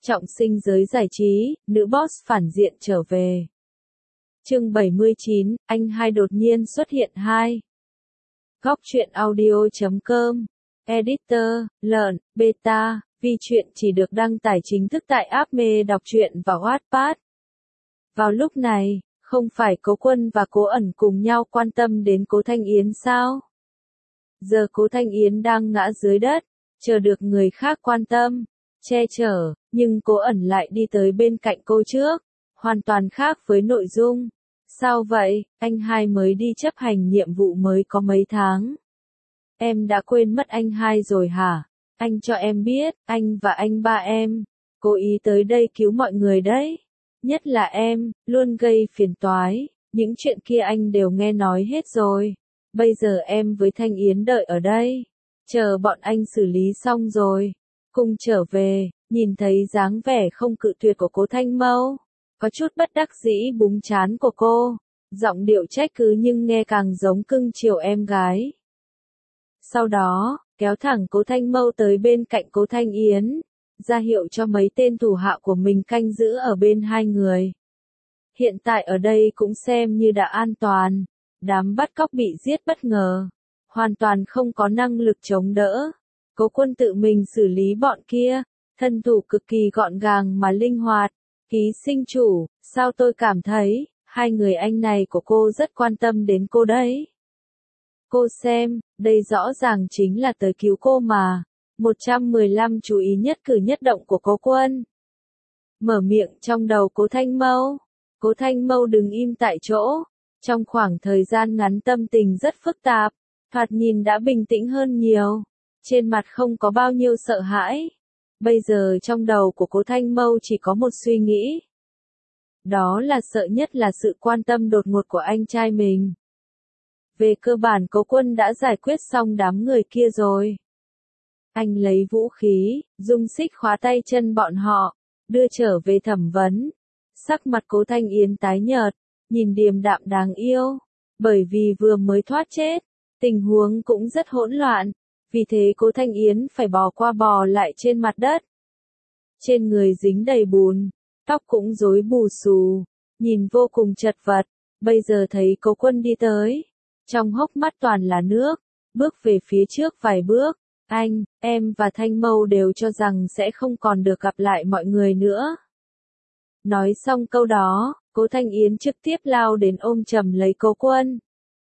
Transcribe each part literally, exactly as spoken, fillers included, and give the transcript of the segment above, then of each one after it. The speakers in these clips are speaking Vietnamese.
Trọng sinh giới giải trí, nữ boss phản diện trở về. Chương bảy mươi chín, anh hai đột nhiên xuất hiện hai. Góc truyện audio chấm com. Editor, lợn, beta, vì truyện chỉ được đăng tải chính thức tại app Mê đọc truyện và Wattpad. Vào lúc này, không phải Cố Quân và Cố Ẩn cùng nhau quan tâm đến Cố Thanh Yến sao? Giờ Cố Thanh Yến đang ngã dưới đất, chờ được người khác quan tâm, che chở, nhưng Cố Ẩn lại đi tới bên cạnh cô trước, hoàn toàn khác với nội dung. Sao vậy, anh hai mới đi chấp hành nhiệm vụ mới có mấy tháng. Em đã quên mất anh hai rồi hả? Anh cho em biết, anh và anh ba em, cố ý tới đây cứu mọi người đấy. Nhất là em, luôn gây phiền toái, những chuyện kia anh đều nghe nói hết rồi. Bây giờ em với Thanh Yến đợi ở đây, chờ bọn anh xử lý xong rồi, cùng trở về. Nhìn thấy dáng vẻ không cự tuyệt của Cố Thanh Mâu, có chút bất đắc dĩ búng trán của cô, giọng điệu trách cứ nhưng nghe càng giống cưng chiều em gái. Sau đó, kéo thẳng Cố Thanh Mâu tới bên cạnh Cố Thanh Yến, ra hiệu cho mấy tên thủ hạ của mình canh giữ ở bên hai người. Hiện tại ở đây cũng xem như đã an toàn, đám bắt cóc bị giết bất ngờ, hoàn toàn không có năng lực chống đỡ. Cố Quân tự mình xử lý bọn kia, thân thủ cực kỳ gọn gàng mà linh hoạt. Ký sinh chủ, sao tôi cảm thấy, hai người anh này của cô rất quan tâm đến cô đấy. Cô xem, đây rõ ràng chính là tới cứu cô mà. một trăm mười lăm chú ý nhất cử nhất động của Cố Quân. Mở miệng trong đầu Cố Thanh Mâu. Cố Thanh Mâu đứng im tại chỗ. Trong khoảng thời gian ngắn tâm tình rất phức tạp, thoạt nhìn đã bình tĩnh hơn nhiều. Trên mặt không có bao nhiêu sợ hãi. Bây giờ trong đầu của Cố Thanh Mâu chỉ có một suy nghĩ. Đó là sợ nhất là sự quan tâm đột ngột của anh trai mình. Về cơ bản Cố Quân đã giải quyết xong đám người kia rồi. Anh lấy vũ khí, dùng xích khóa tay chân bọn họ, đưa trở về thẩm vấn. Sắc mặt Cố Thanh Yến tái nhợt, nhìn điềm đạm đáng yêu. Bởi vì vừa mới thoát chết, tình huống cũng rất hỗn loạn. Vì thế Cố Thanh Yến phải bò qua bò lại trên mặt đất. Trên người dính đầy bùn, tóc cũng rối bù xù, nhìn vô cùng chật vật. Bây giờ thấy Cố Quân đi tới, trong hốc mắt toàn là nước, bước về phía trước vài bước. Anh, em và Thanh Mâu đều cho rằng sẽ không còn được gặp lại mọi người nữa. Nói xong câu đó, Cố Thanh Yến trực tiếp lao đến ôm chầm lấy Cố Quân.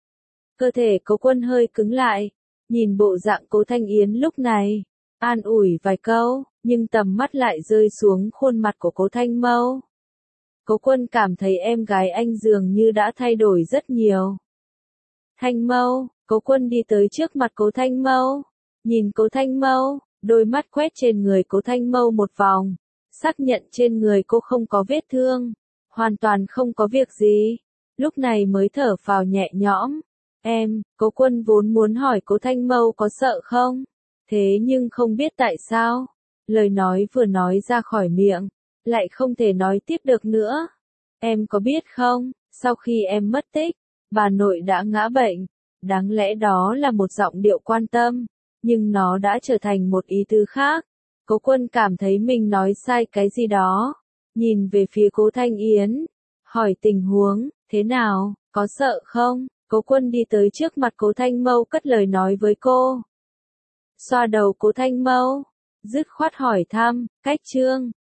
Cơ thể Cố Quân hơi cứng lại, nhìn bộ dạng Cố Thanh Yến lúc này, an ủi vài câu, nhưng tầm mắt lại rơi xuống khuôn mặt của Cố Thanh Mâu. Cố Quân cảm thấy em gái anh dường như đã thay đổi rất nhiều. Thanh Mâu, Cố Quân đi tới trước mặt Cố Thanh Mâu, nhìn Cố Thanh Mâu, đôi mắt quét trên người Cố Thanh Mâu một vòng, xác nhận trên người cô không có vết thương, hoàn toàn không có việc gì, lúc này mới thở phào nhẹ nhõm. Em, Cố Quân vốn muốn hỏi Cố Thanh Mâu có sợ không? Thế nhưng không biết tại sao, lời nói vừa nói ra khỏi miệng, lại không thể nói tiếp được nữa. Em có biết không, sau khi em mất tích, bà nội đã ngã bệnh. Đáng lẽ đó là một giọng điệu quan tâm, nhưng nó đã trở thành một ý tứ khác. Cố Quân cảm thấy mình nói sai cái gì đó, nhìn về phía Cố Thanh Yến, hỏi tình huống, thế nào, có sợ không? Cố Quân đi tới trước mặt Cố Thanh Mâu cất lời nói với cô. Xoa đầu Cố Thanh Mâu, dứt khoát hỏi thăm, cách chương.